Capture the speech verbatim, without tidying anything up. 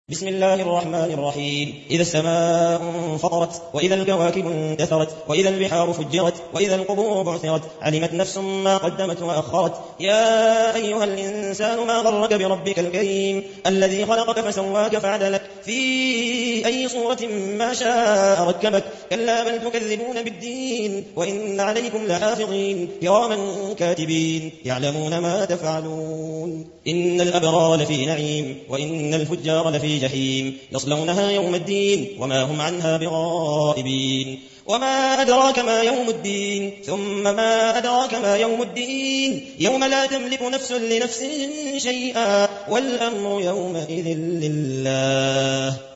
بسم الله الرحمن الرحيم إذا السماء انفطرت وإذا الكواكب انتثرت وإذا البحار فجرت وإذا القبور بعثرت علمت نفس ما قدمت وأخرت يا أيها الإنسان ما غرك بربك الكريم الذي خلقك فسواك فعدلك في أي صورة ما شاء ركبك كلا بل تكذبون بالدين وإن عليكم لحافظين كراما كاتبين يعلمون ما تفعلون إن الأبرار لفي نعيم وإن الفجار لفي جحيم يصلونها يوم الدين وما هم عنها بغائبين وما أدراك ما يوم الدين ثم ما أدراك ما يوم الدين يوم لا تملك نفس لنفس شيئا والأمر يومئذ لله.